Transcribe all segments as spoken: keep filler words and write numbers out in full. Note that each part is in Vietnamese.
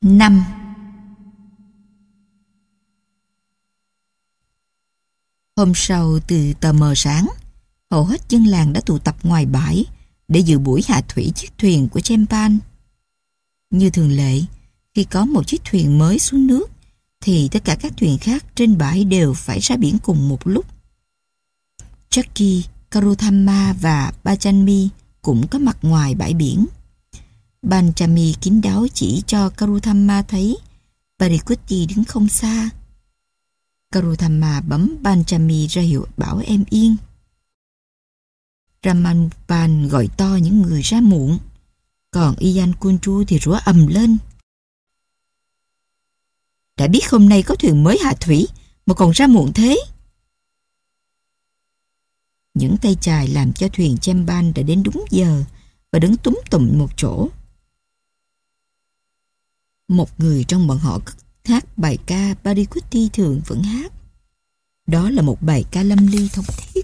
năm. Hôm sau từ tờ mờ sáng, hầu hết dân làng đã tụ tập ngoài bãi để dự buổi hạ thủy chiếc thuyền của Chempan. Như thường lệ, khi có một chiếc thuyền mới xuống nước, thì tất cả các thuyền khác trên bãi đều phải ra biển cùng một lúc. Jackie, Karuthamma và Panchami cũng có mặt ngoài bãi biển. Panchami kín đáo chỉ cho Karuthamma thấy Parikutti đứng không xa. Karuthamma bấm Panchami ra hiệu bảo em yên. Ramanujan gọi to những người ra muộn, còn Ian Kunchu thì rủa ầm lên. Đã biết hôm nay có thuyền mới hạ thủy mà còn ra muộn thế. Những tay chài làm cho thuyền Chempan đã đến đúng giờ và đứng túm tụm một chỗ. Một người trong bọn họ hát bài ca Parikutti thường vẫn hát. Đó là một bài ca lâm ly thống thiết.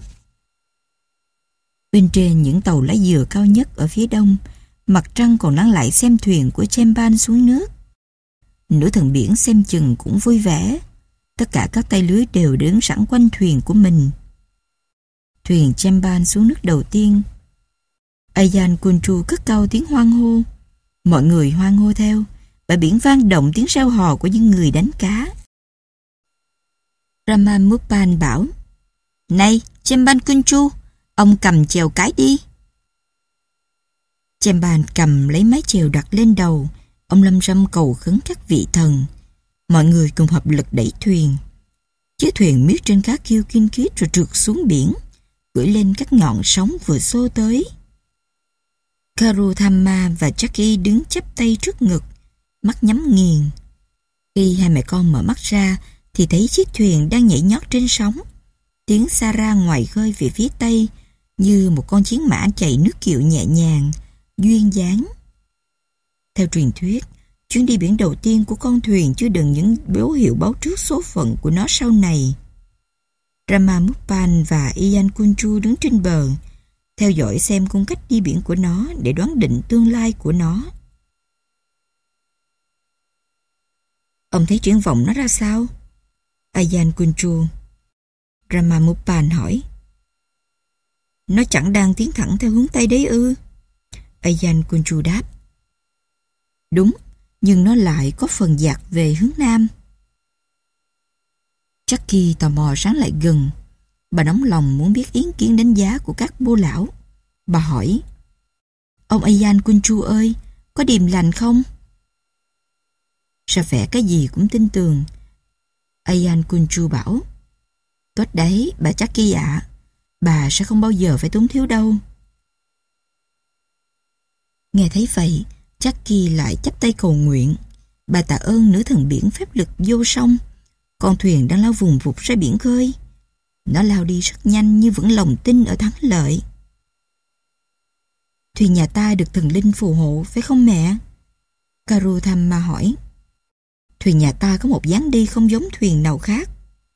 Bên trên những tàu lá dừa cao nhất ở phía đông, mặt trăng còn lắng lại xem thuyền của Chempan xuống nước. Nữ thần biển xem chừng cũng vui vẻ. Tất cả các tay lưới đều đứng sẵn quanh thuyền của mình. Thuyền Chempan xuống nước đầu tiên. Ayan Kunchu cất cao tiếng hoan hô. Mọi người hoan hô theo. Bãi biển vang động tiếng reo hò của những người đánh cá. Ramanujan bảo: Này Chempan Kunchu, ông cầm chèo cái đi. Chempan cầm lấy mái chèo đặt lên đầu. Ông lâm râm cầu khấn các vị thần. Mọi người cùng hợp lực đẩy thuyền. Chiếc thuyền miết trên cá kêu kinh khiết rồi trượt xuống biển, gửi lên các ngọn sóng vừa xô tới. Karuthamma và Jackie đứng chắp tay trước ngực, mắt nhắm nghiền. Khi hai mẹ con mở mắt ra thì thấy chiếc thuyền đang nhảy nhót trên sóng. Tiếng xa ra ngoài khơi về phía tây, như một con chiến mã chạy nước kiệu nhẹ nhàng, duyên dáng. Theo truyền thuyết, chuyến đi biển đầu tiên của con thuyền chứa đựng những dấu hiệu báo trước số phận của nó sau này. Ramanujan và Ian Kunchu đứng trên bờ, theo dõi xem cung cách đi biển của nó để đoán định tương lai của nó. Ông thấy triển vọng nó ra sao? Ian Kunchu. Ramanujan hỏi. Nó chẳng đang tiến thẳng theo hướng Tây đấy ư? Ian Kunchu đáp. Đúng, nhưng nó lại có phần dạt về hướng Nam. Jackie tò mò sáng lại gần. Bà nóng lòng muốn biết ý kiến đánh giá của các bô lão. Bà hỏi: Ông Ian Kunchu ơi, có điềm lành không? Ra vẻ cái gì cũng tin tưởng. Ian Kunchu bảo: Tốt đấy, bà Jackie ạ. Bà sẽ không bao giờ phải túng thiếu đâu. Nghe thấy vậy, Jackie lại chắp tay cầu nguyện. Bà tạ ơn nữ thần biển phép lực vô song. Con thuyền đang lao vùng vụt ra biển khơi. Nó lao đi rất nhanh như vững lòng tin ở thắng lợi. Thuyền nhà ta được thần linh phù hộ, phải không mẹ? Karuthamma hỏi. Thuyền nhà ta có một dáng đi không giống thuyền nào khác.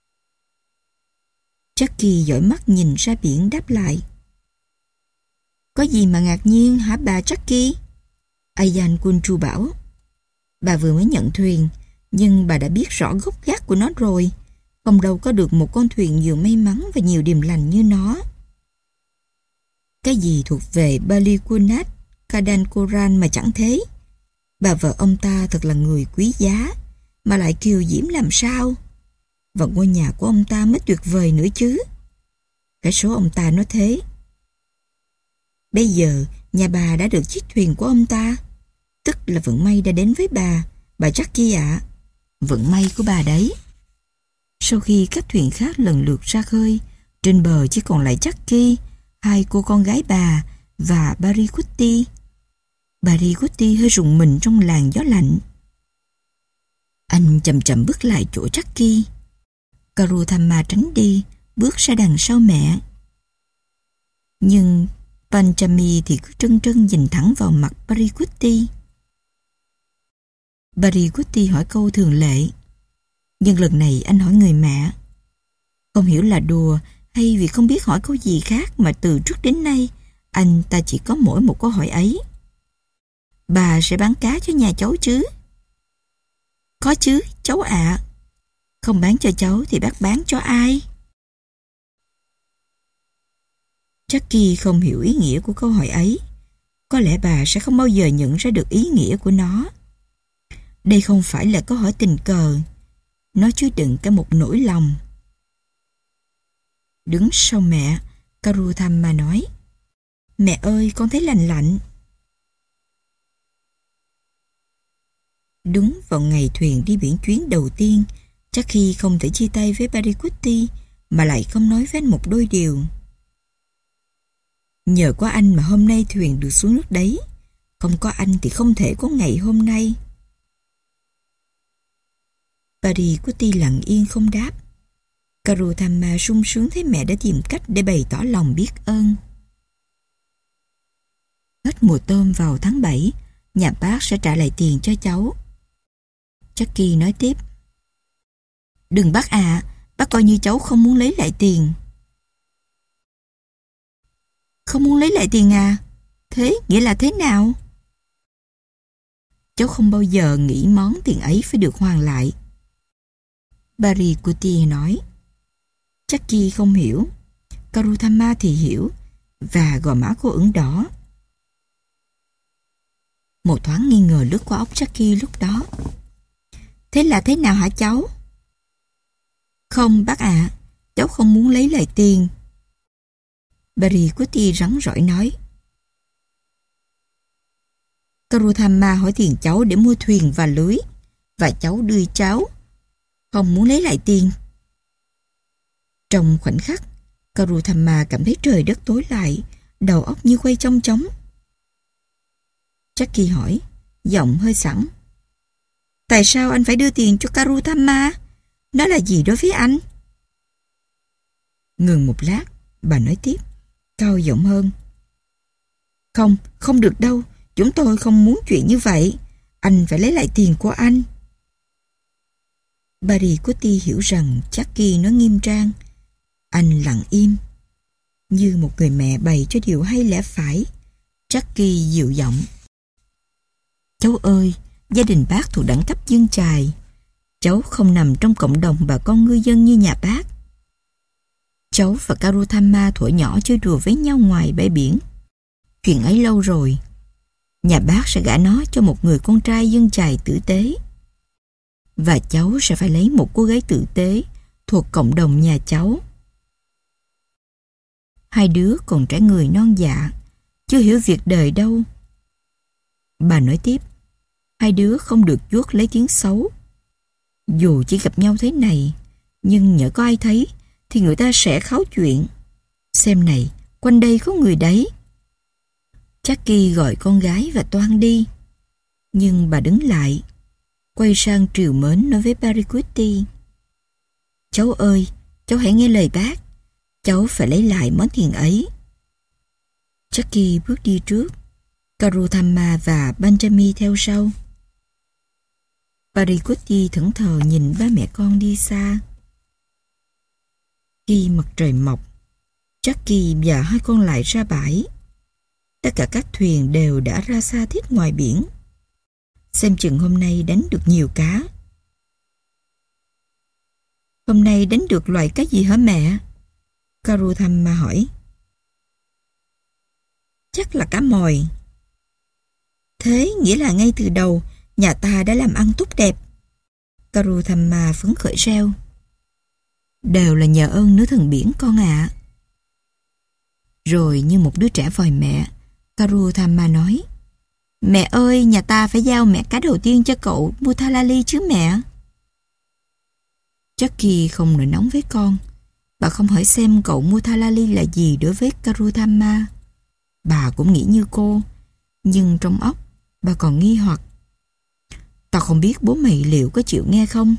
Jackie dõi mắt nhìn ra biển đáp lại. Có gì mà ngạc nhiên hả bà Jackie? Ian Kunchu bảo. Bà vừa mới nhận thuyền, nhưng bà đã biết rõ gốc gác của nó rồi. Không đâu có được một con thuyền nhiều may mắn và nhiều điềm lành như nó. Cái gì thuộc về Balikunath Kadankoran mà chẳng thế? Bà vợ ông ta thật là người quý giá, mà lại kiều diễm làm sao? Và ngôi nhà của ông ta mới tuyệt vời nữa chứ. Cái số ông ta nói thế. Bây giờ nhà bà đã được chiếc thuyền của ông ta, tức là vận may đã đến với bà, bà Jackie ạ. Vận may của bà đấy. Sau khi các thuyền khác lần lượt ra khơi, trên bờ chỉ còn lại Jackie, hai cô con gái bà và Parikutti. Parikutti hơi rùng mình trong làn gió lạnh. Anh chậm chậm bước lại chỗ Jackie. Karuthamma tránh đi, bước ra đằng sau mẹ. Nhưng Panchami thì cứ trân trân nhìn thẳng vào mặt Parikutti. Parikutti hỏi câu thường lệ. Nhưng lần này anh hỏi người mẹ. Không hiểu là đùa hay vì không biết hỏi câu gì khác mà từ trước đến nay anh ta chỉ có mỗi một câu hỏi ấy. Bà sẽ bán cá cho nhà cháu chứ? Có chứ, cháu ạ. Không bán cho cháu thì bác bán cho ai? Jackie không hiểu ý nghĩa của câu hỏi ấy. Có lẽ bà sẽ không bao giờ nhận ra được ý nghĩa của nó. Đây không phải là câu hỏi tình cờ. Nó chứa đựng cả một nỗi lòng. Đứng sau mẹ, Karuthamma nói: Mẹ ơi, con thấy lành lạnh. Đúng vào ngày thuyền đi biển chuyến đầu tiên, Jackie không thể chia tay với Parikutti mà lại không nói với anh một đôi điều. Nhờ có anh mà hôm nay thuyền được xuống nước đấy. Không có anh thì không thể có ngày hôm nay. Parikutti lặng yên không đáp. Karuthamma sung sướng thấy mẹ đã tìm cách để bày tỏ lòng biết ơn. Hết mùa tôm vào tháng bảy, nhà bác sẽ trả lại tiền cho cháu. Jackie nói tiếp: Đừng bác ạ, à, bác coi như cháu không muốn lấy lại tiền. Không muốn lấy lại tiền à? Thế nghĩa là thế nào? Cháu không bao giờ nghĩ món tiền ấy phải được hoàn lại. Parikutti nói. Jackie không hiểu. Karuthamma thì hiểu, và gò má cô ửng đỏ. Một thoáng nghi ngờ lướt qua óc Jackie lúc đó. Thế là thế nào hả cháu? Không bác ạ, à, cháu không muốn lấy lại tiền. Parikutti rắn rỏi nói. Karuthamma hỏi tiền cháu để mua thuyền và lưới, và cháu đưa cháu. Không muốn lấy lại tiền. Trong khoảnh khắc, Karuthamma cảm thấy trời đất tối lại, đầu óc như quay chong chóng. Jackie hỏi, giọng hơi sẵn. Tại sao anh phải đưa tiền cho Karuthamma? Nó là gì đối với anh? Ngừng một lát, bà nói tiếp, cao giọng hơn. Không, không được đâu. Chúng tôi không muốn chuyện như vậy. Anh phải lấy lại tiền của anh. Parikutti hiểu rằng Jackie nói nghiêm trang. Anh lặng im, như một người mẹ bày cho điều hay lẽ phải. Jackie dịu giọng. Cháu ơi, gia đình bác thuộc đẳng cấp dân chài. Cháu không nằm trong cộng đồng bà con ngư dân như nhà bác. Cháu và Karuthamma thuở nhỏ chơi đùa với nhau ngoài bãi biển. Chuyện ấy lâu rồi. Nhà bác sẽ gả nó cho một người con trai dân chài tử tế. Và cháu sẽ phải lấy một cô gái tử tế thuộc cộng đồng nhà cháu. Hai đứa còn trẻ người non dạ, chưa hiểu việc đời đâu. Bà nói tiếp, hai đứa không được chuốc lấy tiếng xấu. Dù chỉ gặp nhau thế này, nhưng nhỡ có ai thấy thì người ta sẽ kháo chuyện. Xem này, quanh đây có người đấy. Jackie gọi con gái và toan đi. Nhưng bà đứng lại, quay sang trìu mến nói với Parikutti. Cháu ơi, cháu hãy nghe lời bác. Cháu phải lấy lại món tiền ấy. Jackie bước đi trước, Karuthamma và Benjamin theo sau. Parikutti thẫn thờ nhìn ba mẹ con đi xa. Khi mặt trời mọc, Jackie và hai con lại ra bãi. Tất cả các thuyền đều đã ra xa thiết ngoài biển. Xem chừng hôm nay đánh được nhiều cá. Hôm nay đánh được loại cá gì hả mẹ? Karuthamma hỏi. Chắc là cá mòi. Thế nghĩa là ngay từ đầu nhà ta đã làm ăn tốt đẹp. Karuthamma phấn khởi reo. Đều là nhờ ơn nữ thần biển con ạ. À. Rồi như một đứa trẻ vòi mẹ, Karuthamma nói. Mẹ ơi, nhà ta phải giao mẹ cá đầu tiên cho cậu Muthalali chứ mẹ. Jackie không nổi nóng với con. Bà không hỏi xem cậu Muthalali là gì đối với Karuthamma. Bà cũng nghĩ như cô, nhưng trong óc bà còn nghi hoặc. Tao không biết bố mày liệu có chịu nghe không?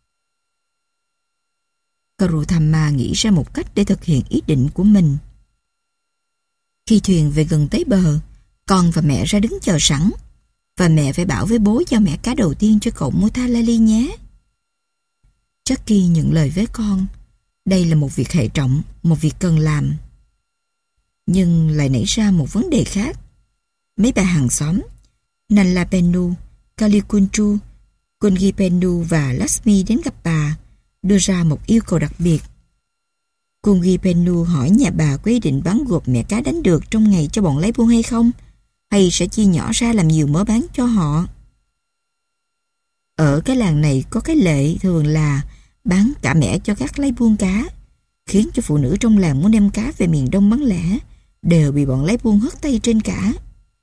Karuthamma nghĩ ra một cách để thực hiện ý định của mình. Khi thuyền về gần tới bờ, con và mẹ ra đứng chờ sẵn, và mẹ phải bảo với bố giao mẹ cá đầu tiên cho cậu Muthalali nhé. Jackie nhận lời với con. Đây là một việc hệ trọng, một việc cần làm. Nhưng lại nảy ra một vấn đề khác. Mấy bà hàng xóm, Nalapenu, Kalikunchu Kungipennu và Lakshmi đến gặp bà, đưa ra một yêu cầu đặc biệt. Kungipennu hỏi nhà bà có ý định bán gộp mẻ cá đánh được trong ngày cho bọn lái buôn hay không, hay sẽ chia nhỏ ra làm nhiều mớ bán cho họ. Ở cái làng này có cái lệ thường là bán cả mẻ cho các lái buôn cá, khiến cho phụ nữ trong làng muốn đem cá về miền Đông bán lẻ đều bị bọn lái buôn hất tay trên cả.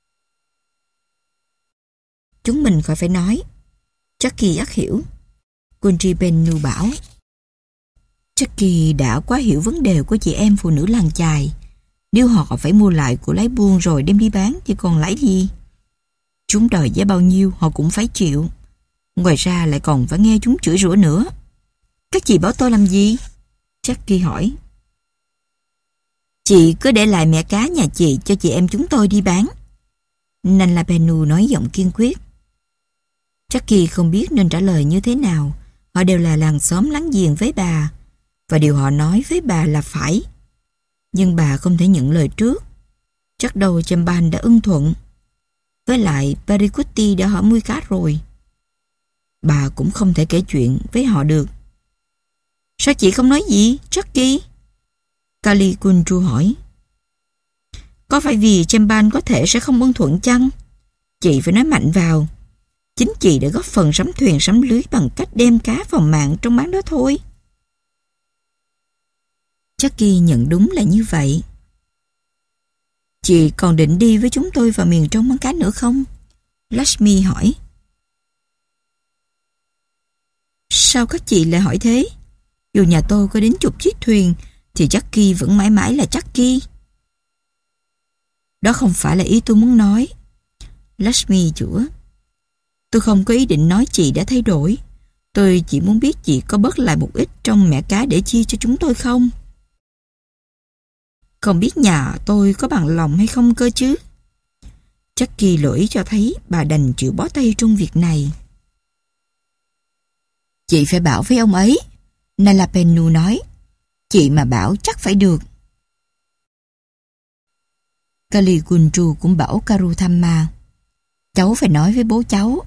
Chúng mình khỏi phải nói, Jackie ắt hiểu. Kungipennu bảo. Jackie đã quá hiểu vấn đề của chị em phụ nữ làng chài. Nếu họ phải mua lại của lái buôn rồi đem đi bán thì còn lãi gì? Chúng đòi giá bao nhiêu họ cũng phải chịu. Ngoài ra lại còn phải nghe chúng chửi rủa nữa. Các chị bảo tôi làm gì? Jackie hỏi. Chị cứ để lại mẻ cá nhà chị cho chị em chúng tôi đi bán. Nalapennu nói giọng kiên quyết. Jackie không biết nên trả lời như thế nào. Họ đều là làng xóm láng giềng với bà, và điều họ nói với bà là phải. Nhưng bà không thể nhận lời trước. Chắc đâu Chamban đã ưng thuận. Với lại Parikutti đã hỏi nuôi cá rồi. Bà cũng không thể kể chuyện với họ được. Sao chị không nói gì, Jackie? Kali Kunju hỏi. Có phải vì Chamban có thể sẽ không ưng thuận chăng? Chị phải nói mạnh vào. Chính chị đã góp phần sắm thuyền sắm lưới bằng cách đem cá vào mạng trong bán đó thôi. Jackie nhận đúng là như vậy. Chị còn định đi với chúng tôi vào miền trong bán cá nữa không? Lakshmi hỏi. Sao các chị lại hỏi thế? Dù nhà tôi có đến chục chiếc thuyền thì Jackie vẫn mãi mãi là Jackie. Đó không phải là ý tôi muốn nói. Lakshmi chữa. Tôi không có ý định nói chị đã thay đổi. Tôi chỉ muốn biết chị có bớt lại một ít trong mẻ cá để chia cho chúng tôi không? Không biết nhà tôi có bằng lòng hay không cơ chứ? Jackie lỗi cho thấy bà đành chịu bó tay trong việc này. Chị phải bảo với ông ấy. Nalapennu nói. Chị mà bảo chắc phải được. Kali Kunju cũng bảo Karuthamma. Cháu phải nói với bố cháu.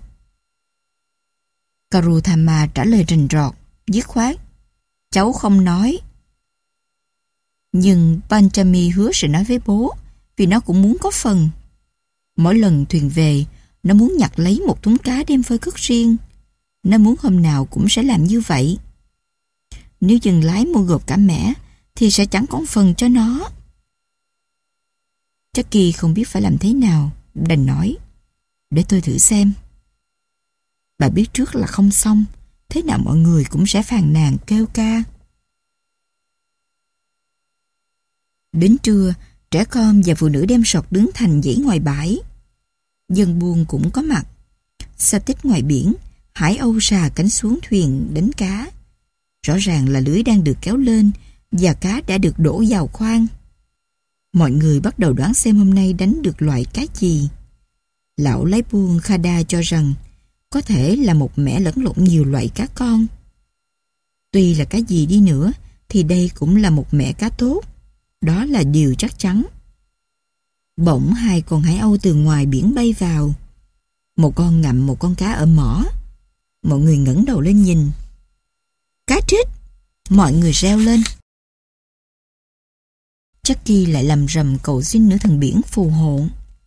Karuthamma trả lời rình rọt, dứt khoát. Cháu không nói. Nhưng Panchami hứa sẽ nói với bố, vì nó cũng muốn có phần. Mỗi lần thuyền về, nó muốn nhặt lấy một thúng cá đem phơi cất riêng. Nó muốn hôm nào cũng sẽ làm như vậy. Nếu dừng lái mua gộp cả mẻ, thì sẽ chẳng có phần cho nó. Jackie không biết phải làm thế nào, đành nói. Để tôi thử xem. Bà biết trước là không xong, thế nào mọi người cũng sẽ phàn nàn kêu ca. Đến trưa, trẻ con và phụ nữ đem sọt đứng thành dãy ngoài bãi. Dân buôn cũng có mặt. Xa tích ngoài biển, hải âu xà cánh xuống thuyền đánh cá. Rõ ràng là lưới đang được kéo lên và cá đã được đổ vào khoang. Mọi người bắt đầu đoán xem hôm nay đánh được loại cá gì. Lão lái buôn Khada cho rằng có thể là một mẻ lẫn lộn nhiều loại cá con. Tuy là cá gì đi nữa thì đây cũng là một mẻ cá tốt. Đó là điều chắc chắn. Bỗng hai con hải âu từ ngoài biển bay vào. Một con ngậm một con cá ở mỏ. Mọi người ngẩng đầu lên nhìn. Cá trích! Mọi người reo lên. Jackie lại lầm rầm cầu xin nữ thần biển phù hộ.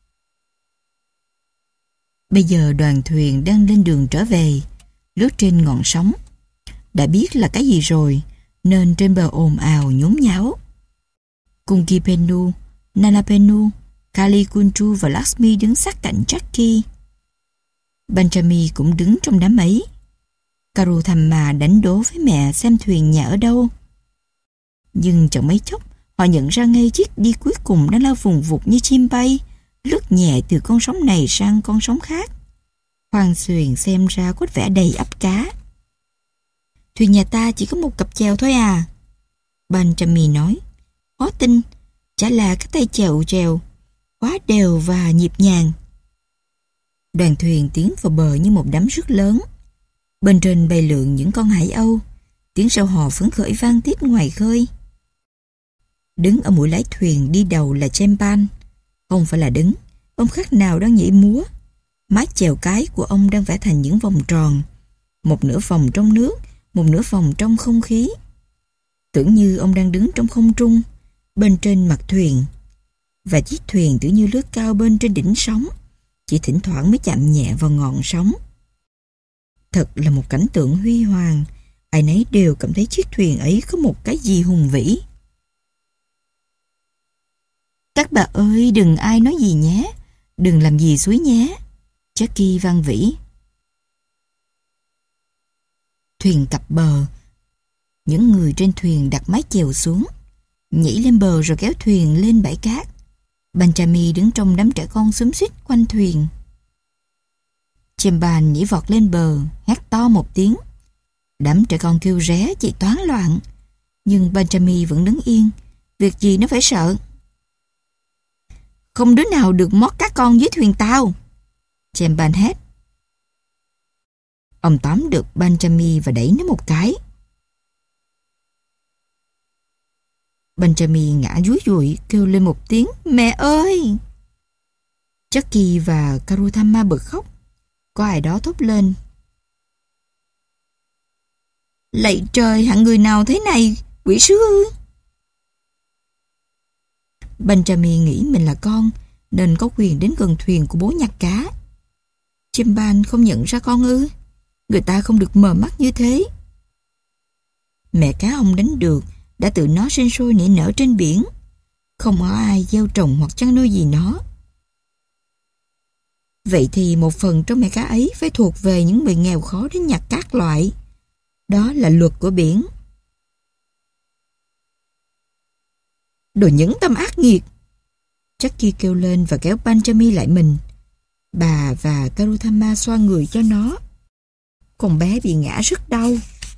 Bây giờ đoàn thuyền đang lên đường trở về, lướt trên ngọn sóng. Đã biết là cái gì rồi, nên trên bờ ồn ào nhốn nháo. Kungipennu, Nalapennu, Kali Kunju và Lakshmi đứng sát cạnh Jackie. Panchami cũng đứng trong đám ấy. Karuthamma đánh đố với mẹ xem thuyền nhà ở đâu. Nhưng chẳng mấy chốc, họ nhận ra ngay chiếc đi cuối cùng đang lao vùng vụt như chim bay, lướt nhẹ từ con sóng này sang con sóng khác. Khoang thuyền xem ra có vẻ đầy ắp cá. Thuyền nhà ta chỉ có một cặp chèo thôi à? Panchami nói. Khó tin, chả là cái tay chèo chèo, quá đều và nhịp nhàng. Đoàn thuyền tiến vào bờ như một đám rất lớn. Bên trên bay lượn những con hải âu, tiếng reo hò phấn khởi vang tít ngoài khơi. Đứng ở mũi lái thuyền đi đầu là Chamban. Không phải là đứng, ông khác nào đang nhảy múa. Mái chèo cái của ông đang vẽ thành những vòng tròn. một nửa phòng trong nước, một nửa phòng trong không khí. Tưởng như ông đang đứng trong không trung, bên trên mặt thuyền, và chiếc thuyền tưởng như lướt cao bên trên đỉnh sóng, chỉ thỉnh thoảng mới chạm nhẹ vào ngọn sóng. Thật là một cảnh tượng huy hoàng, ai nấy đều cảm thấy chiếc thuyền ấy có một cái gì hùng vĩ. Các bà ơi, đừng ai nói gì nhé, đừng làm gì suối nhé, Jackie van vỉ. Thuyền cập bờ. Những người trên thuyền đặt mái chèo xuống, nhảy lên bờ rồi kéo thuyền lên bãi cát. Benjamin đứng trong đám trẻ con xúm xít quanh thuyền. Chemban nhảy vọt lên bờ, hét to một tiếng. Đám trẻ con kêu ré chạy toán loạn, nhưng Benjamin vẫn đứng yên. Việc gì nó phải sợ? Không đứa nào được mót các con dưới thuyền tao, Chemban hét. Ông tóm được Benjamin và đẩy nó một cái. Benjamin ngã dúi dụi kêu lên một tiếng mẹ ơi. Jackie và Karutama bật khóc. Có ai đó thốt lên: lạy trời, hạng người nào thế này, quỷ sứ ư? Benjamin nghĩ mình là con nên có quyền đến gần thuyền của bố nhặt cá. Chemban không nhận ra con ư? Người ta không được mờ mắt như thế. Mẹ cá ông đánh được đã tự nó sinh sôi nảy nở trên biển. Không có ai gieo trồng hoặc chăn nuôi gì nó. Vậy thì một phần trong mẹ cá ấy phải thuộc về những người nghèo khó đến nhặt các loại. Đó là luật của biển. Đồ nhẫn tâm ác nghiệt, Jackie kêu lên và kéo Benjamin lại mình. Bà và Karutama xoa người cho nó. Con bé bị ngã rất đau.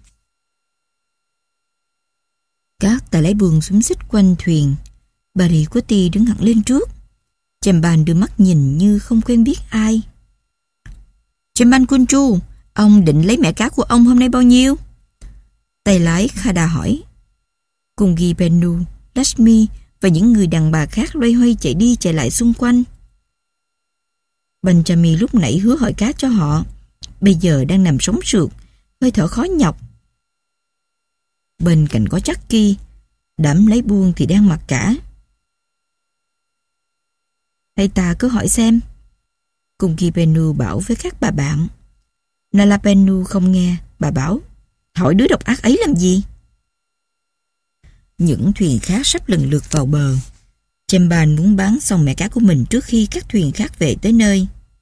Các tài lái buồm xúm xít quanh thuyền. Barikuti đứng hẳn lên trước. Chemban đưa mắt nhìn như không quen biết ai. Chemban Kunchu, ông định lấy mẹ cá của ông hôm nay bao nhiêu? Tay lái Khada hỏi. Kungi Bennu, Lakshmi và những người đàn bà khác loay hoay chạy đi chạy lại xung quanh. Benjamin lúc nãy hứa hỏi cá cho họ, bây giờ đang nằm sống sượt, hơi thở khó nhọc. Bên cạnh có Jackie, đám lấy buông thì đang mặc cả. Hay ta cứ hỏi xem, Kungi Bennu bảo với các bà bạn. Nala Bennu không nghe, bà bảo, hỏi đứa độc ác ấy làm gì? Những thuyền khác sắp lần lượt vào bờ. Chemban muốn bán xong mẹ cá của mình trước khi các thuyền khác về tới nơi.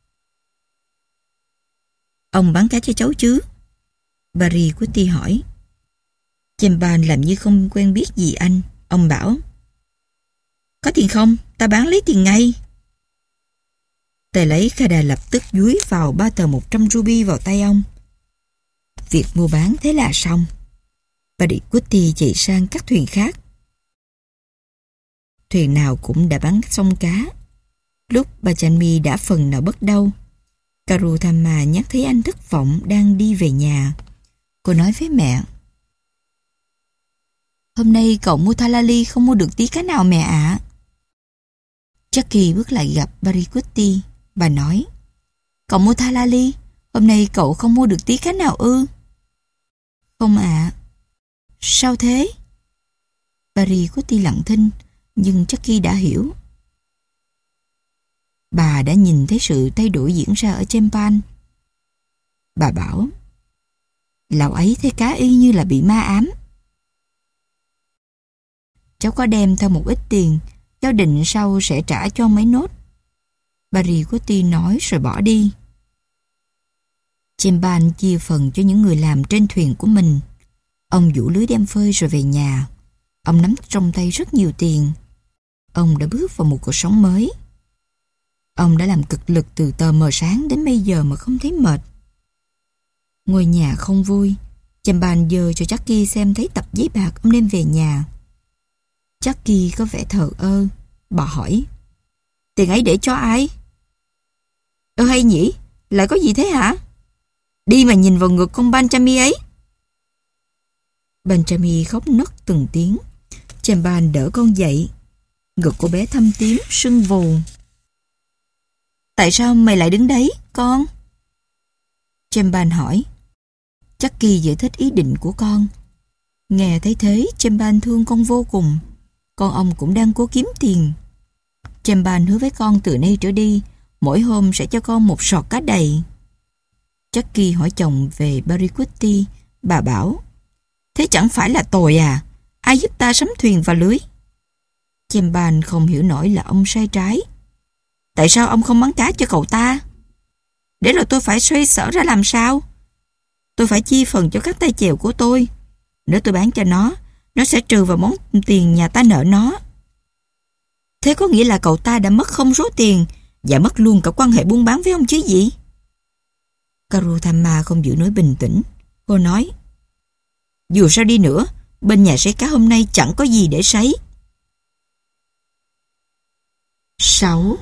Ông bán cá cho cháu chứ? Barikuti hỏi. Chemban làm như không quen biết gì anh. Ông bảo, có tiền không? Ta bán lấy tiền ngay. Tài lấy Khada lập tức dúi vào ba tờ một trăm ruby vào tay ông. Việc mua bán thế là xong. Barikuti chạy sang các thuyền khác. Thuyền nào cũng đã bán xong cá. Lúc Bachanmi đã phần nào bớt đau, Karutama nhắc thấy anh thất vọng đang đi về nhà. Cô nói với mẹ, hôm nay cậu mua Thalali không mua được tí cá nào mẹ ạ. À. Jackie bước lại gặp Barikuti. Bà nói, cậu mua Thalali, hôm nay cậu không mua được tí cá nào ư? Không ạ. À. Sao thế? Barikuti lặng thinh, nhưng Jackie đã hiểu. Bà đã nhìn thấy sự thay đổi diễn ra ở Chemban. Bà bảo, lão ấy thấy cá y như là bị ma ám. Cháu có đem theo một ít tiền, cháu định sau sẽ trả cho mấy nốt. Barikuti nói rồi bỏ đi. Chemban chia phần cho những người làm trên thuyền của mình. Ông vũ lưới đem phơi rồi về nhà. Ông nắm trong tay rất nhiều tiền. Ông đã bước vào một cuộc sống mới. Ông đã làm cực lực từ tờ mờ sáng đến bây giờ mà không thấy mệt. Ngôi nhà không vui. Chemban giơ cho Jackie xem thấy tập giấy bạc ông đem về nhà. Jackie có vẻ thờ ơ. Bà hỏi, tiền ấy để cho ai? Ơ hay nhỉ, lại có gì thế hả? Đi mà nhìn vào ngực con Benjamin ấy. Benjamin khóc nấc từng tiếng. Chemban đỡ con dậy. Ngực cô bé thâm tím, sưng vù. Tại sao mày lại đứng đấy, con? Chemban hỏi. Chucky giải thích ý định của con. Nghe thấy thế, Chemban thương con vô cùng. Con ông cũng đang cố kiếm tiền. Chemban hứa với con từ nay trở đi, mỗi hôm sẽ cho con một sọt cá đầy. Chucky hỏi chồng về Paricutti. Bà bảo, thế chẳng phải là tồi à? Ai giúp ta sắm thuyền và lưới? Chemban không hiểu nổi là ông sai trái. Tại sao ông không bán cá cho cậu ta? Để rồi tôi phải xoay sở ra làm sao? Tôi phải chia phần cho các tay chèo của tôi. Nếu tôi bán cho nó, nó sẽ trừ vào món tiền nhà ta nợ nó. Thế có nghĩa là cậu ta đã mất không số tiền và mất luôn cả quan hệ buôn bán với ông chứ gì? Karutama không giữ nổi bình tĩnh. Cô nói, dù sao đi nữa, bên nhà sấy cá hôm nay chẳng có gì để sấy. sáu.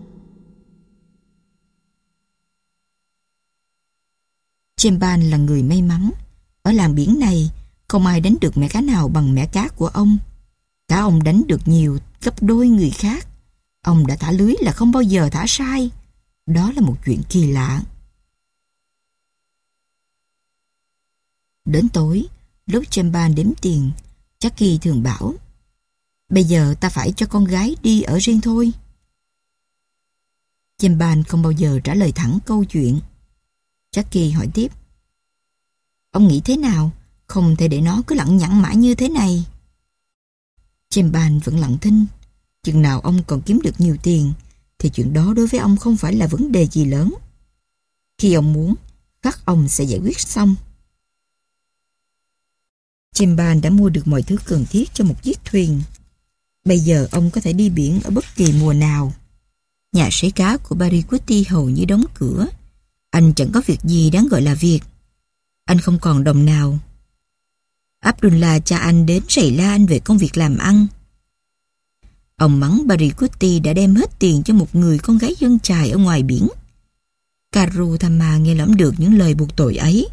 Chemban là người may mắn. Ở làng biển này, không ai đánh được mẻ cá nào bằng mẻ cá của ông. Cá ông đánh được nhiều gấp đôi người khác. Ông đã thả lưới là không bao giờ thả sai. Đó là một chuyện kỳ lạ. Đến tối, lúc Chemban đếm tiền, Chucky thường bảo, bây giờ ta phải cho con gái đi ở riêng thôi. Chemban không bao giờ trả lời thẳng câu chuyện. Chucky hỏi tiếp, ông nghĩ thế nào? Không thể để nó cứ lẳng nhẳng mãi như thế này. Chemban vẫn lặng thinh. Chừng nào ông còn kiếm được nhiều tiền thì chuyện đó đối với ông không phải là vấn đề gì lớn. Khi ông muốn, khắc ông sẽ giải quyết xong. Chemban đã mua được mọi thứ cần thiết cho một chiếc thuyền. Bây giờ ông có thể đi biển ở bất kỳ mùa nào. Nhà sấy cá của Paricutti hầu như đóng cửa. Anh chẳng có việc gì đáng gọi là việc. Anh không còn đồng nào. Abdullah cha anh đến rầy la anh về công việc làm ăn. Ông mắng Paricutti đã đem hết tiền cho một người con gái dân chài ở ngoài biển. Karutama nghe lỏm được những lời buộc tội ấy.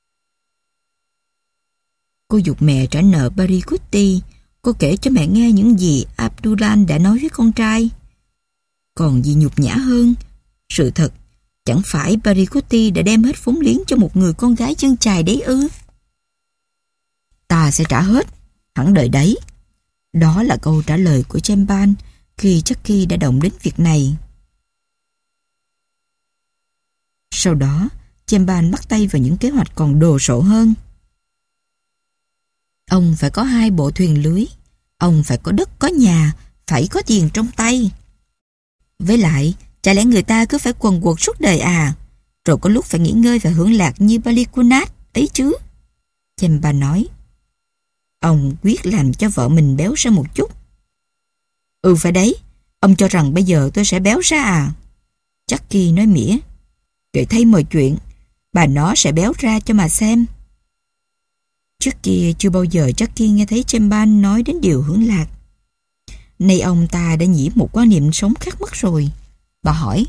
Cô giục mẹ trả nợ Paricutti. Cô kể cho mẹ nghe những gì Abdullah đã nói với con trai. Còn gì nhục nhã hơn, sự thật, chẳng phải Paricutti đã đem hết vốn liếng cho một người con gái dân chài đấy ư? Ta sẽ trả hết, hẳn đợi đấy. Đó là câu trả lời của Chemban khi Chucky đã động đến việc này. Sau đó, Chemban bắt tay vào những kế hoạch còn đồ sộ hơn. Ông phải có hai bộ thuyền lưới. Ông phải có đất, có nhà, phải có tiền trong tay. Với lại, chả lẽ người ta cứ phải quần quật suốt đời à? Rồi có lúc phải nghỉ ngơi và hưởng lạc như Paricutti ấy chứ? Chemban nói. Ông quyết làm cho vợ mình béo ra một chút. Ừ phải đấy. Ông cho rằng bây giờ tôi sẽ béo ra à? Chucky nói mỉa. Kệ thay mọi chuyện. Bà nó sẽ béo ra cho mà xem. Trước kia chưa bao giờ Chucky nghe thấy Chemban nói đến điều hưởng lạc. Nay ông ta đã nhiễm một quan niệm sống khác mất rồi. Bà hỏi.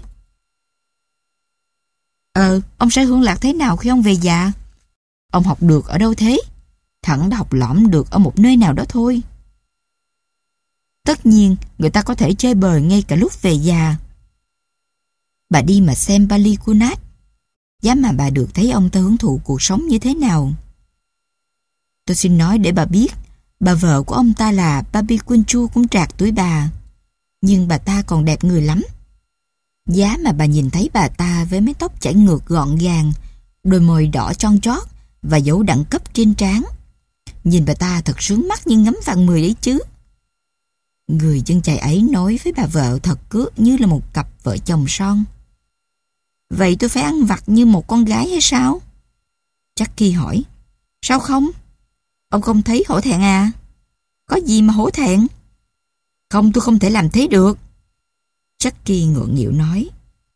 Ờ, ông sẽ hưởng lạc thế nào khi ông về già? Ông học được ở đâu thế? Thẳng đã học lõm được ở một nơi nào đó thôi. Tất nhiên, người ta có thể chơi bời ngay cả lúc về già. Bà đi mà xem Paricutti. Giá mà bà được thấy ông ta hưởng thụ cuộc sống như thế nào. Tôi xin nói để bà biết, bà vợ của ông ta là Babi Kunchu cũng trạc tuổi bà. Nhưng bà ta còn đẹp người lắm. Giá mà bà nhìn thấy bà ta với mái tóc chảy ngược gọn gàng, đôi môi đỏ tròn trót và dấu đẳng cấp trên trán. Nhìn bà ta thật sướng mắt như ngắm vàng mười đấy chứ. Người dân chài ấy nói với bà vợ thật cước như là một cặp vợ chồng son. Vậy tôi phải ăn vặt như một con gái hay sao? Chucky hỏi. Sao không? Ông không thấy hổ thẹn à? Có gì mà hổ thẹn? Không, tôi không thể làm thế được. Chucky ngượng nghịu nói.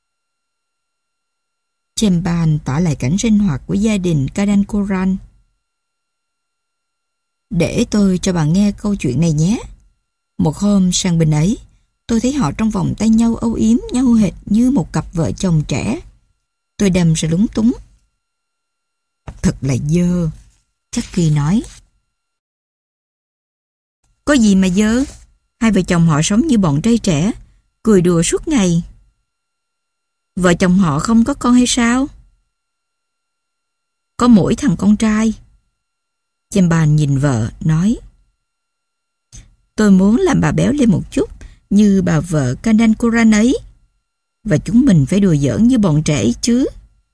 Chemban tỏ lại cảnh sinh hoạt của gia đình Kadankoran. Để tôi cho bà nghe câu chuyện này nhé. Một hôm sang bên ấy, tôi thấy họ trong vòng tay nhau âu yếm nhau hệt như một cặp vợ chồng trẻ. Tôi đâm ra lúng túng. Thật là dơ, Chucky nói. Có gì mà dơ? Hai vợ chồng họ sống như bọn trai trẻ, cười đùa suốt ngày. Vợ chồng họ không có con hay sao? có mỗi thằng con trai. Chemban nhìn vợ, nói: Tôi muốn làm bà béo lên một chút, như bà vợ Kandan Koran ấy. Và chúng mình phải đùa giỡn như bọn trẻ ấy chứ.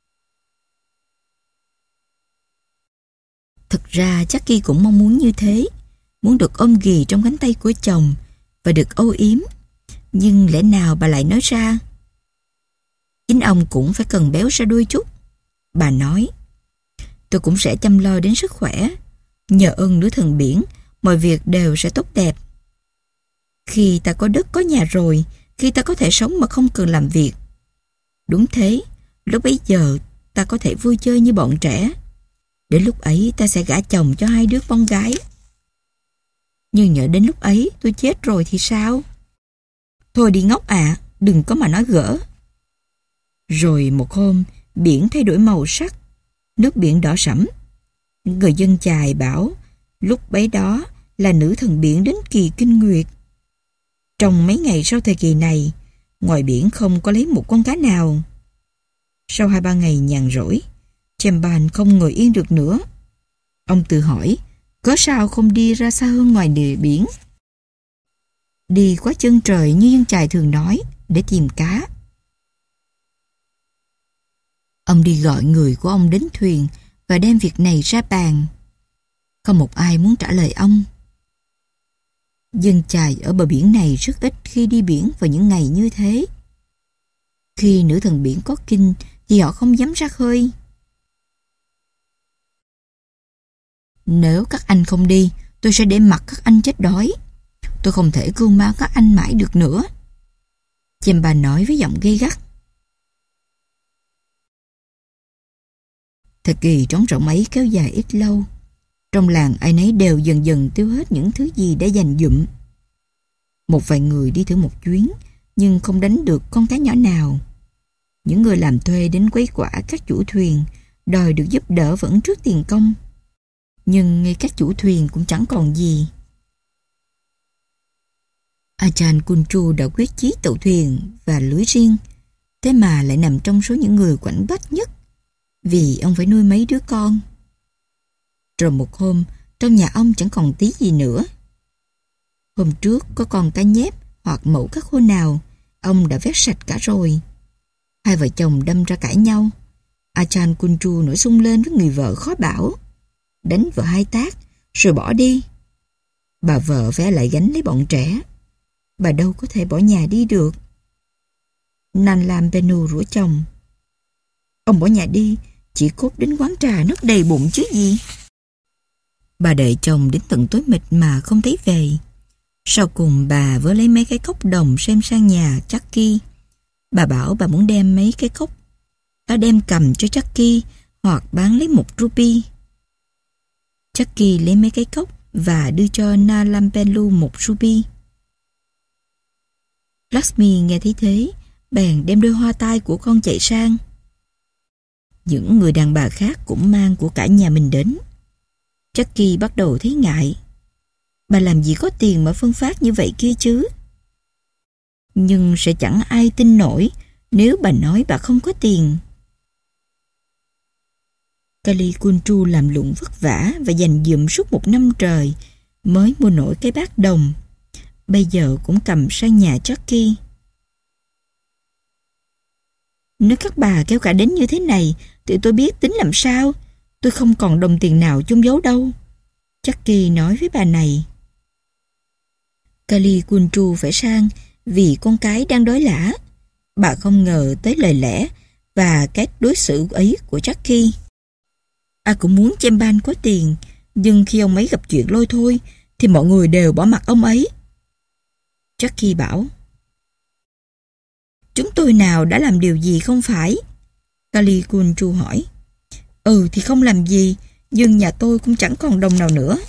Thực ra Jackie cũng mong muốn như thế, muốn được ôm ghì trong cánh tay của chồng và được âu yếm. Nhưng lẽ nào bà lại nói ra? Chính ông cũng phải cần béo ra đôi chút. Bà nói: Tôi cũng sẽ chăm lo đến sức khỏe. Nhờ ơn nữ thần biển, mọi việc đều sẽ tốt đẹp. Khi ta có đất có nhà rồi, khi ta có thể sống mà không cần làm việc. Đúng thế, lúc bấy giờ ta có thể vui chơi như bọn trẻ. Đến lúc ấy ta sẽ gả chồng cho hai đứa con gái. Nhưng nhỡ đến lúc ấy tôi chết rồi thì sao? Thôi đi ngốc ạ, à, đừng có mà nói gỡ. Rồi một hôm, biển thay đổi màu sắc. Nước biển đỏ sẫm. Người dân chài bảo lúc bấy đó là nữ thần biển đến kỳ kinh nguyệt. Trong mấy ngày sau thời kỳ này, ngoài biển không có lấy một con cá nào. Sau hai ba ngày nhàn rỗi, Chemban không ngồi yên được nữa. Ông tự hỏi, có sao không đi ra xa hơn ngoài địa biển? Đi quá chân trời như dân chài thường nói, để tìm cá. Ông đi gọi người của ông đến thuyền và đem việc này ra bàn. Không một ai muốn trả lời ông. Dân chài ở bờ biển này rất ít khi đi biển vào những ngày như thế. Khi nữ thần biển có kinh thì họ không dám ra khơi. Nếu các anh không đi, tôi sẽ để mặc các anh chết đói. Tôi không thể cưu mang các anh mãi được nữa. Chemban nói với giọng gay gắt. Thời kỳ trống rỗng ấy kéo dài ít lâu. Trong làng ai nấy đều dần dần tiêu hết những thứ gì đã dành dụm. Một vài người đi thử một chuyến, nhưng không đánh được con cá nhỏ nào. Những người làm thuê đến quấy quả các chủ thuyền, đòi được giúp đỡ vẫn trước tiền công. Nhưng ngay các chủ thuyền cũng chẳng còn gì. Ajahn Kunchu đã quyết chí tàu thuyền và lưới riêng, thế mà lại nằm trong số những người quạnh bách nhất, vì ông phải nuôi mấy đứa con. Rồi một hôm, trong nhà ông chẳng còn tí gì nữa. Hôm trước có con cá nhép hoặc mẫu cá khô nào, ông đã vét sạch cả rồi. Hai vợ chồng đâm ra cãi nhau. Ajahn Kunchu nổi xung lên với người vợ khó bảo, đánh vợ hai tát, rồi bỏ đi. Bà vợ vẽ lại gánh lấy bọn trẻ. Bà đâu có thể bỏ nhà đi được. Nanlambenu rủa chồng. Ông bỏ nhà đi, chỉ cốt đến quán trà nứt đầy bụng chứ gì. Bà đợi chồng đến tận tối mịt mà không thấy về. Sau cùng bà vớ lấy mấy cái cốc đồng xem sang nhà Jackie. Bà bảo bà muốn đem mấy cái cốc đó đem cầm cho Jackie hoặc bán lấy một rupee. Jackie lấy mấy cái cốc và đưa cho Nalampelu một rupee. Lakshmi nghe thấy thế, bèn đem đôi hoa tai của con chạy sang. Những người đàn bà khác cũng mang của cả nhà mình đến. Jackie bắt đầu thấy ngại. Bà làm gì có tiền mà phân phát như vậy kia chứ? Nhưng sẽ chẳng ai tin nổi nếu bà nói bà không có tiền. Kali Kunchu làm lụng vất vả và dành dụm suốt một năm trời mới mua nổi cái bát đồng. Bây giờ cũng cầm sang nhà Jackie. Nếu các bà kéo cả đến như thế này thì tôi biết tính làm sao. Tôi không còn đồng tiền nào chôn giấu đâu, Jackie nói với bà này. Kali Kunchu phải sang vì con cái đang đói lả. Bà không ngờ tới lời lẽ và cách đối xử ấy của Jackie. Ai cũng muốn Chemban có tiền, nhưng khi ông ấy gặp chuyện lôi thôi thì mọi người đều bỏ mặc ông ấy. Jackie bảo, chúng tôi nào đã làm điều gì không phải? Kali Kunchu hỏi. Ừ thì không làm gì, nhưng nhà tôi cũng chẳng còn đồng nào nữa.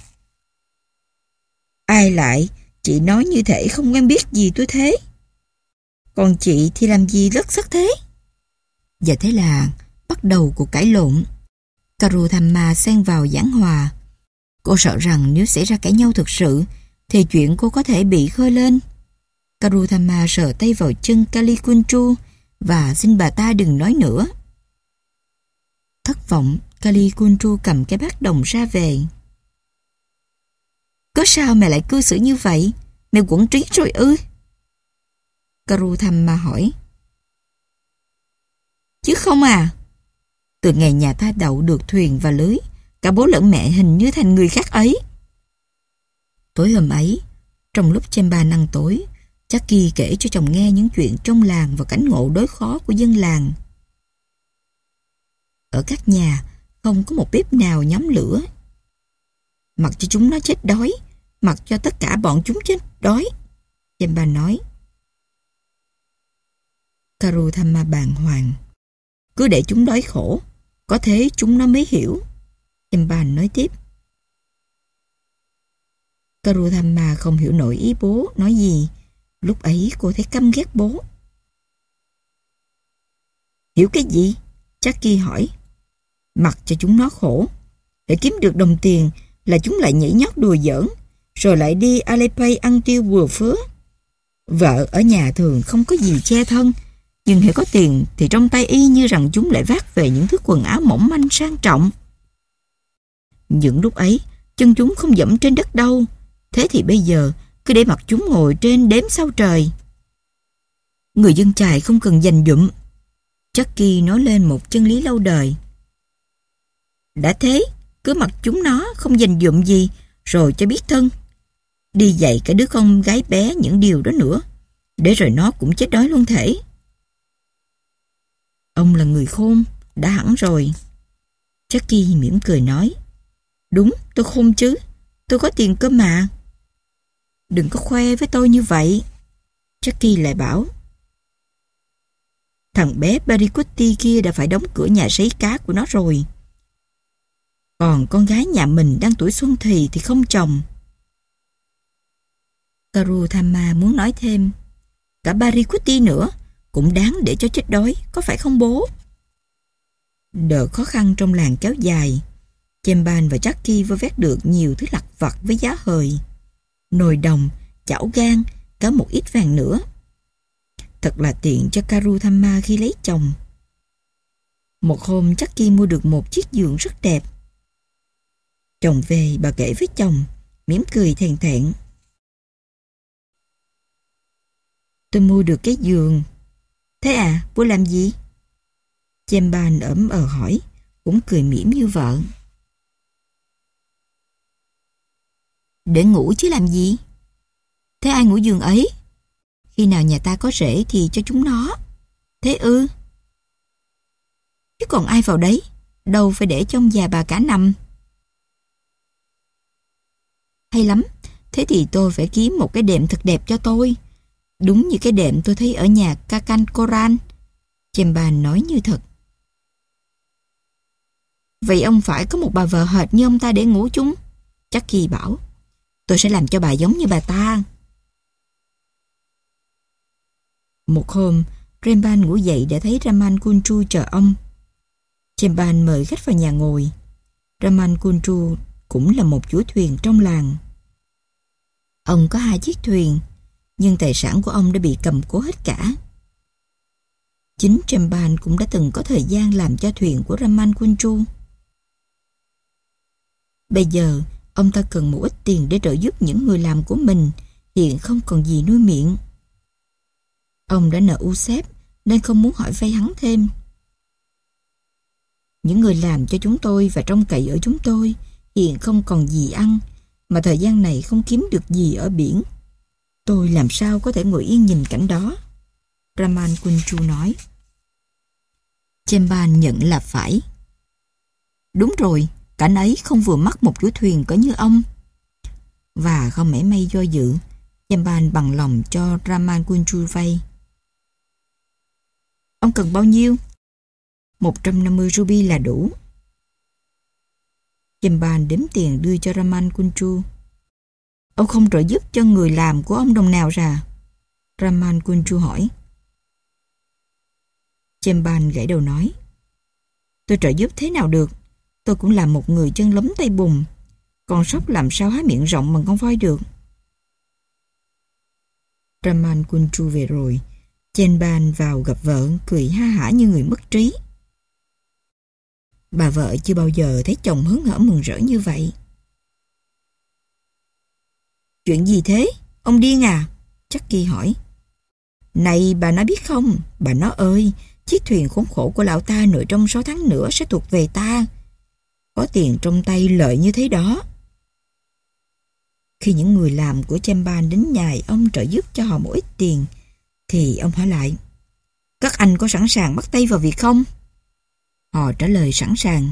Ai lại, chị nói như thể không quen biết gì tôi thế. Còn chị thì làm gì lất sắc thế? Và thế là bắt đầu cuộc cãi lộn. Karuthamma xen vào giảng hòa. Cô sợ rằng nếu xảy ra cãi nhau thực sự thì chuyện cô có thể bị khơi lên. Karuthamma sờ tay vào chân Kali Kunchu và xin bà ta đừng nói nữa. Thất vọng, Kali Kuntu cầm cái bát đồng ra về. Có sao mẹ lại cư xử như vậy? Mẹ quẫn trí rồi ư? Karuthamma hỏi. Chứ không à. Từ ngày nhà ta đậu được thuyền và lưới, cả bố lẫn mẹ hình như thành người khác ấy. Tối hôm ấy, trong lúc Chemban ăn tối, Jackie kể cho chồng nghe những chuyện trong làng và cảnh ngộ đối khó của dân làng. Ở các nhà, không có một bếp nào nhóm lửa. Mặc cho chúng nó chết đói, mặc cho tất cả bọn chúng chết đói, Chemban nói. Karuthamma bàng hoàng. Cứ để chúng đói khổ, có thế chúng nó mới hiểu, Chemban nói tiếp. Karuthamma không hiểu nổi ý bố nói gì. Lúc ấy cô thấy căm ghét bố. Hiểu cái gì? Jackie hỏi. Mặc cho chúng nó khổ. Để kiếm được đồng tiền là chúng lại nhảy nhót đùa giỡn, rồi lại đi Alepay ăn tiêu bừa phứa. Vợ ở nhà thường không có gì che thân, nhưng hễ có tiền thì trong tay y như rằng chúng lại vác về những thứ quần áo mỏng manh sang trọng. Những lúc ấy, chân chúng không dẫm trên đất đâu. Thế thì bây giờ, cứ để mặc chúng ngồi trên đếm sao trời. Người dân chài không cần dành dụm. Jackie nói lên một chân lý lâu đời. Đã thế, cứ mặc chúng nó không dành dụm gì, rồi cho biết thân. Đi dạy cả đứa con gái bé những điều đó nữa, để rồi nó cũng chết đói luôn thể. Ông là người khôn, đã hẳn rồi. Jackie mỉm cười nói. Đúng, tôi khôn chứ, tôi có tiền cơ mà. Đừng có khoe với tôi như vậy. Jackie lại bảo. Thằng bé Barikuti kia đã phải đóng cửa nhà sấy cá của nó rồi. Còn con gái nhà mình đang tuổi xuân thì thì không chồng. Karuthamma muốn nói thêm. Cả Barikuti nữa, cũng đáng để cho chết đói, có phải không bố? Đợt khó khăn trong làng kéo dài, Chemban và Jackie vơ vét được nhiều thứ lặt vặt với giá hời. Nồi đồng, chảo gang, cả một ít vàng nữa. Thật là tiện cho Karuthamma khi lấy chồng. Một hôm Jackie mua được một chiếc giường rất đẹp. Chồng về bà kể với chồng, mỉm cười thèn thẹn. Tôi mua được cái giường. Thế à, bố làm gì? Chemban ẩm ờ hỏi, cũng cười mỉm như vợ. Để ngủ chứ làm gì? Thế ai ngủ giường ấy? Khi nào nhà ta có rể thì cho chúng nó. Thế ư? Chứ còn ai vào đấy? Đâu phải để cho ông già bà cả nằm. Hay lắm, thế thì tôi phải kiếm một cái đệm thật đẹp cho tôi. Đúng như cái đệm tôi thấy ở nhà Kakan Koran. Chemban nói như thật. Vậy ông phải có một bà vợ hệt như ông ta để ngủ chung. Jackie bảo. Tôi sẽ làm cho bà giống như bà ta. Một hôm, Chemban ngủ dậy để thấy Raman Kuntu chờ ông. Chemban mời khách vào nhà ngồi. Raman Kuntu cũng là một chủ thuyền trong làng. Ông có hai chiếc thuyền, nhưng tài sản của ông đã bị cầm cố hết cả. Chính Chemban cũng đã từng có thời gian làm cho thuyền của Raman Kuntu. Bây giờ, ông ta cần một ít tiền để trợ giúp những người làm của mình, hiện không còn gì nuôi miệng. Ông đã nợ Usep nên không muốn hỏi vay hắn thêm. Những người làm cho chúng tôi và trông cậy ở chúng tôi hiện không còn gì ăn, mà thời gian này không kiếm được gì ở biển. Tôi làm sao có thể ngồi yên nhìn cảnh đó? Raman Kuntu nói. Chemban nhận là phải. Đúng rồi, cảnh ấy không vừa mắt một chủ thuyền cỡ như ông. Và không mảy may do dự, Chemban bằng lòng cho Raman Kuntu vay. Ông cần bao nhiêu? một trăm năm mươi ruby là đủ. Chemban đếm tiền đưa cho Raman Kuntu. Ông không trợ giúp cho người làm của ông đồng nào ra? Raman Kuntu hỏi. Chemban gãy đầu nói. Tôi trợ giúp thế nào được? Tôi cũng là một người chân lấm tay bùn. Con sóc làm sao há miệng rộng bằng con voi được? Raman Kuntu về rồi. Chemban vào gặp vợ, cười ha hả như người mất trí. Bà vợ chưa bao giờ thấy chồng hớn hở mừng rỡ như vậy. Chuyện gì thế? Ông điên à? Jackie hỏi. Này bà nói biết không, bà nó ơi, chiếc thuyền khốn khổ của lão ta nội trong sáu tháng nữa sẽ thuộc về ta. Có tiền trong tay lợi như thế đó. Khi những người làm của Chamban đến nhài ông trợ giúp cho họ một ít tiền, thì ông hỏi lại, các anh có sẵn sàng bắt tay vào việc không? Họ trả lời sẵn sàng.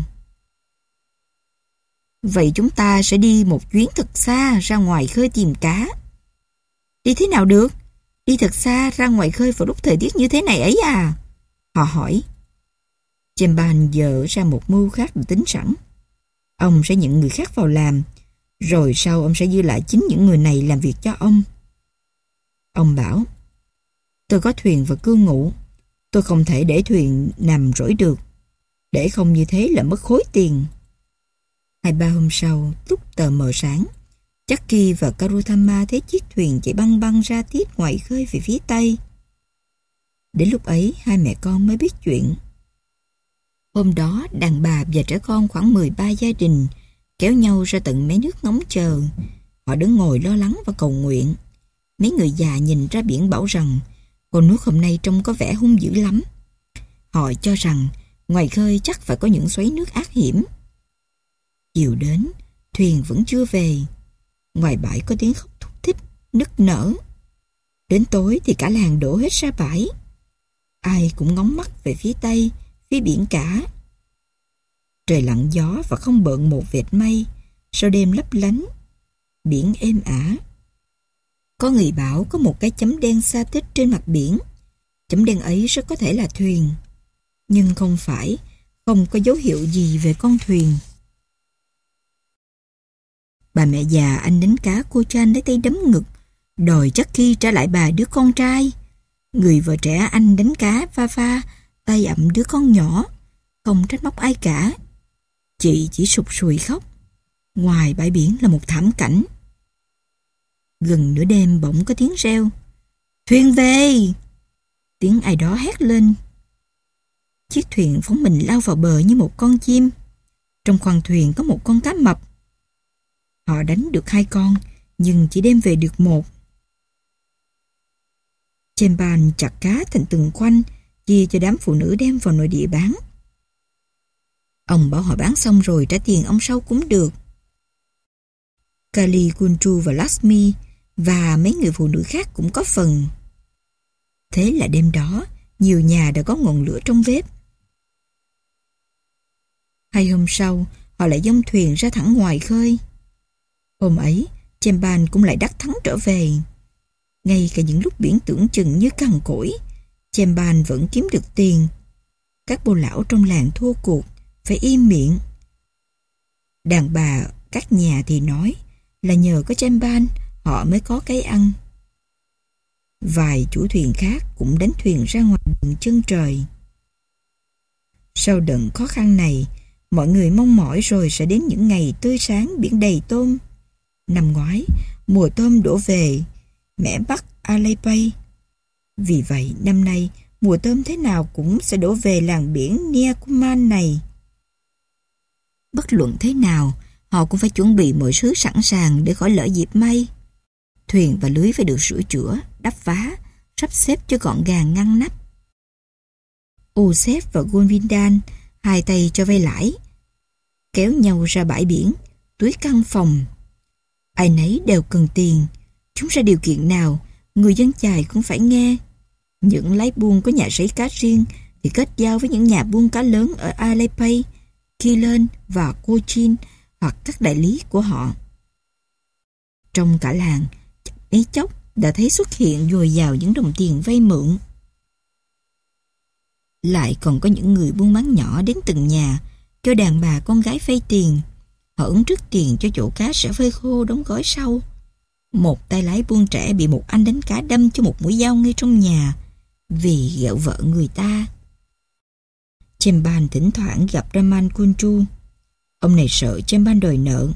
Vậy chúng ta sẽ đi một chuyến thật xa ra ngoài khơi tìm cá. Đi thế nào được? Đi thật xa ra ngoài khơi vào lúc thời tiết như thế này ấy à? Họ hỏi. Chamban dở ra một mưu khác được tính sẵn. Ông sẽ nhận người khác vào làm, rồi sau ông sẽ giữ lại chính những người này làm việc cho ông. Ông bảo, tôi có thuyền và cư ngụ, tôi không thể để thuyền nằm rỗi được, để không như thế là mất khối tiền. Hai ba hôm sau, lúc tờ mờ sáng, Jackie và Karuthama thấy chiếc thuyền chạy băng băng ra tiết ngoài khơi về phía tây. Đến lúc ấy, hai mẹ con mới biết chuyện. Hôm đó, đàn bà và trẻ con khoảng mười ba gia đình kéo nhau ra tận mé nước ngóng chờ. Họ đứng ngồi lo lắng và cầu nguyện. Mấy người già nhìn ra biển bảo rằng con nước hôm nay trông có vẻ hung dữ lắm. Họ cho rằng ngoài khơi chắc phải có những xoáy nước ác hiểm. Chiều đến, thuyền vẫn chưa về. Ngoài bãi có tiếng khóc thút thít, nức nở. Đến tối thì cả làng đổ hết ra bãi. Ai cũng ngóng mắt về phía tây, phía biển cả. Trời lặng gió và không bợn một vệt mây, sau đêm lấp lánh. Biển êm ả. Có người bảo có một cái chấm đen xa tích trên mặt biển. Chấm đen ấy rất có thể là thuyền. Nhưng không phải, không có dấu hiệu gì về con thuyền. Bà mẹ già anh đánh cá cô Chan lấy tay đấm ngực, đòi Jackie trả lại bà đứa con trai. Người vợ trẻ anh đánh cá va va, tay ẵm đứa con nhỏ, không trách móc ai cả. Chị chỉ sụt sùi khóc. Ngoài bãi biển là một thảm cảnh. Gần nửa đêm bỗng có tiếng reo. Thuyền về! Tiếng ai đó hét lên. Chiếc thuyền phóng mình lao vào bờ như một con chim. Trong khoang thuyền có một con cá mập. Họ đánh được hai con, nhưng chỉ đem về được một. Chamban chặt cá thành từng khoanh, chia cho đám phụ nữ đem vào nội địa bán. Ông bảo họ bán xong rồi trả tiền ông sau cũng được. Kali, Kunju và Lakshmi và mấy người phụ nữ khác cũng có phần. Thế là đêm đó, nhiều nhà đã có ngọn lửa trong bếp. Hai hôm sau, họ lại dông thuyền ra thẳng ngoài khơi. Hôm ấy, Chamban cũng lại đắc thắng trở về. Ngay cả những lúc biển tưởng chừng như cằn cỗi, Chamban vẫn kiếm được tiền. Các bô lão trong làng thua cuộc, phải im miệng. Đàn bà các nhà thì nói là nhờ có Chamban họ mới có cái ăn. Vài chủ thuyền khác cũng đánh thuyền ra ngoài đường chân trời. Sau đợt khó khăn này, mọi người mong mỏi rồi sẽ đến những ngày tươi sáng biển đầy tôm. Năm ngoái, mùa tôm đổ về mẻ Bắc Alipay. Vì vậy, năm nay, mùa tôm thế nào cũng sẽ đổ về làng biển Niakuman này. Bất luận thế nào, họ cũng phải chuẩn bị mọi thứ sẵn sàng để khỏi lỡ dịp may. Thuyền và lưới phải được sửa chữa, đắp vá, sắp xếp cho gọn gàng ngăn nắp. Osef và Govindan hai tay cho vay lãi, kéo nhau ra bãi biển, túi căn phòng. Ai nấy đều cần tiền. Chúng ra điều kiện nào, người dân chài cũng phải nghe. Những lái buôn có nhà sấy cá riêng thì kết giao với những nhà buôn cá lớn ở Alipay, Kilen và Cochin hoặc các đại lý của họ. Trong cả làng, mấy chốc đã thấy xuất hiện dồi dào những đồng tiền vay mượn. Lại còn có những người buôn bán nhỏ đến từng nhà cho đàn bà con gái vay tiền. Họ ứng trước tiền cho chỗ cá sẽ phơi khô đóng gói sau. Một tay lái buôn trẻ bị một anh đánh cá đâm cho một mũi dao ngay trong nhà vì ghẹo vợ người ta. Chamban thỉnh thoảng gặp Raman Kunju. Ông này sợ Chamban đòi nợ.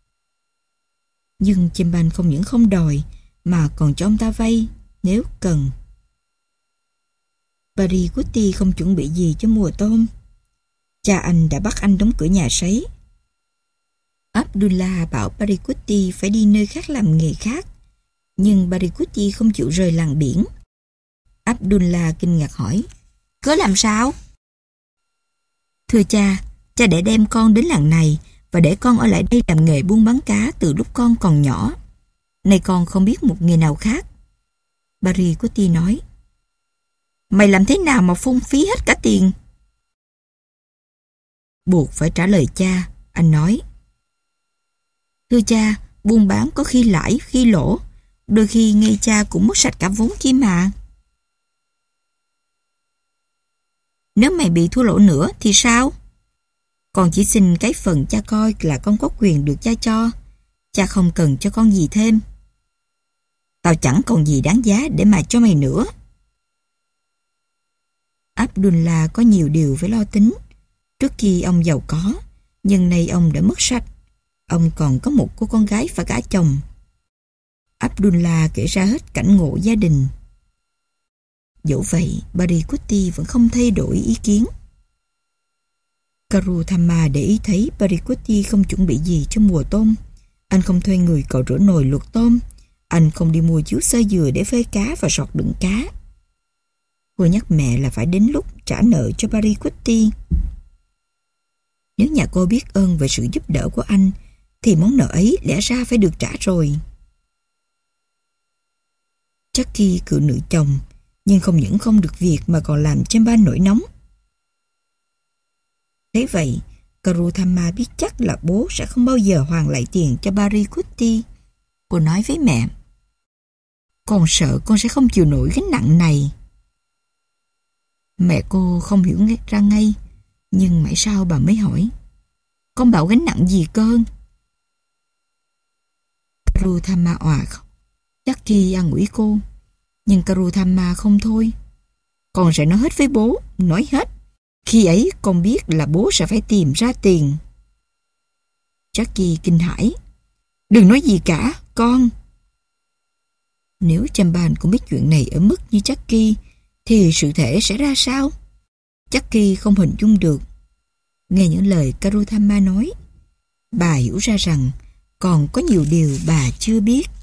Nhưng Chamban không những không đòi mà còn cho ông ta vay nếu cần. Parikuti không chuẩn bị gì cho mùa tôm. Cha anh đã bắt anh đóng cửa nhà sấy. Abdullah bảo Barikuti phải đi nơi khác làm nghề khác, nhưng Barikuti không chịu rời làng biển. Abdullah kinh ngạc hỏi, cớ làm sao? Thưa cha, cha để đem con đến làng này và để con ở lại đây làm nghề buôn bán cá từ lúc con còn nhỏ. Nay con không biết một nghề nào khác. Barikuti nói, mày làm thế nào mà phung phí hết cả tiền? Buộc phải trả lời cha, anh nói. Thưa cha, buôn bán có khi lãi, khi lỗ. Đôi khi ngay cha cũng mất sạch cả vốn kia mà. Nếu mày bị thua lỗ nữa thì sao? Con chỉ xin cái phần cha coi là con có quyền được cha cho. Cha không cần cho con gì thêm. Tao chẳng còn gì đáng giá để mà cho mày nữa. Abdullah có nhiều điều phải lo tính. Trước khi ông giàu có, nhưng nay ông đã mất sạch. Ông còn có một cô con gái và gả chồng. Abdullah kể ra hết cảnh ngộ gia đình. Dẫu vậy, Barikuti vẫn không thay đổi ý kiến. Karutama để ý thấy Barikuti không chuẩn bị gì cho mùa tôm. Anh không thuê người cạo rửa nồi luộc tôm. Anh không đi mua chiếu xơ dừa để phơi cá và sọt đựng cá. Cô nhắc mẹ là phải đến lúc trả nợ cho Barikuti. Nếu nhà cô biết ơn về sự giúp đỡ của anh, thì món nợ ấy lẽ ra phải được trả rồi. Jackie cự nữ chồng, nhưng không những không được việc mà còn làm cho ba nổi nóng. Thế vậy, Karutama biết chắc là bố sẽ không bao giờ hoàn lại tiền cho Barikuti. Cô nói với mẹ, con sợ con sẽ không chịu nổi gánh nặng này. Mẹ cô không hiểu ra ngay, nhưng mãi sau bà mới hỏi, con bảo gánh nặng gì cơ? Karutama òa khóc. Jackie an ủi cô, nhưng Karutama không thôi. Con sẽ nói hết với bố, nói hết. Khi ấy con biết là bố sẽ phải tìm ra tiền. Jackie kinh hãi. Đừng nói gì cả, con. Nếu Chamban cũng biết chuyện này ở mức như Jackie, thì sự thể sẽ ra sao? Jackie không hình dung được. Nghe những lời Karutama nói, bà hiểu ra rằng còn có nhiều điều bà chưa biết.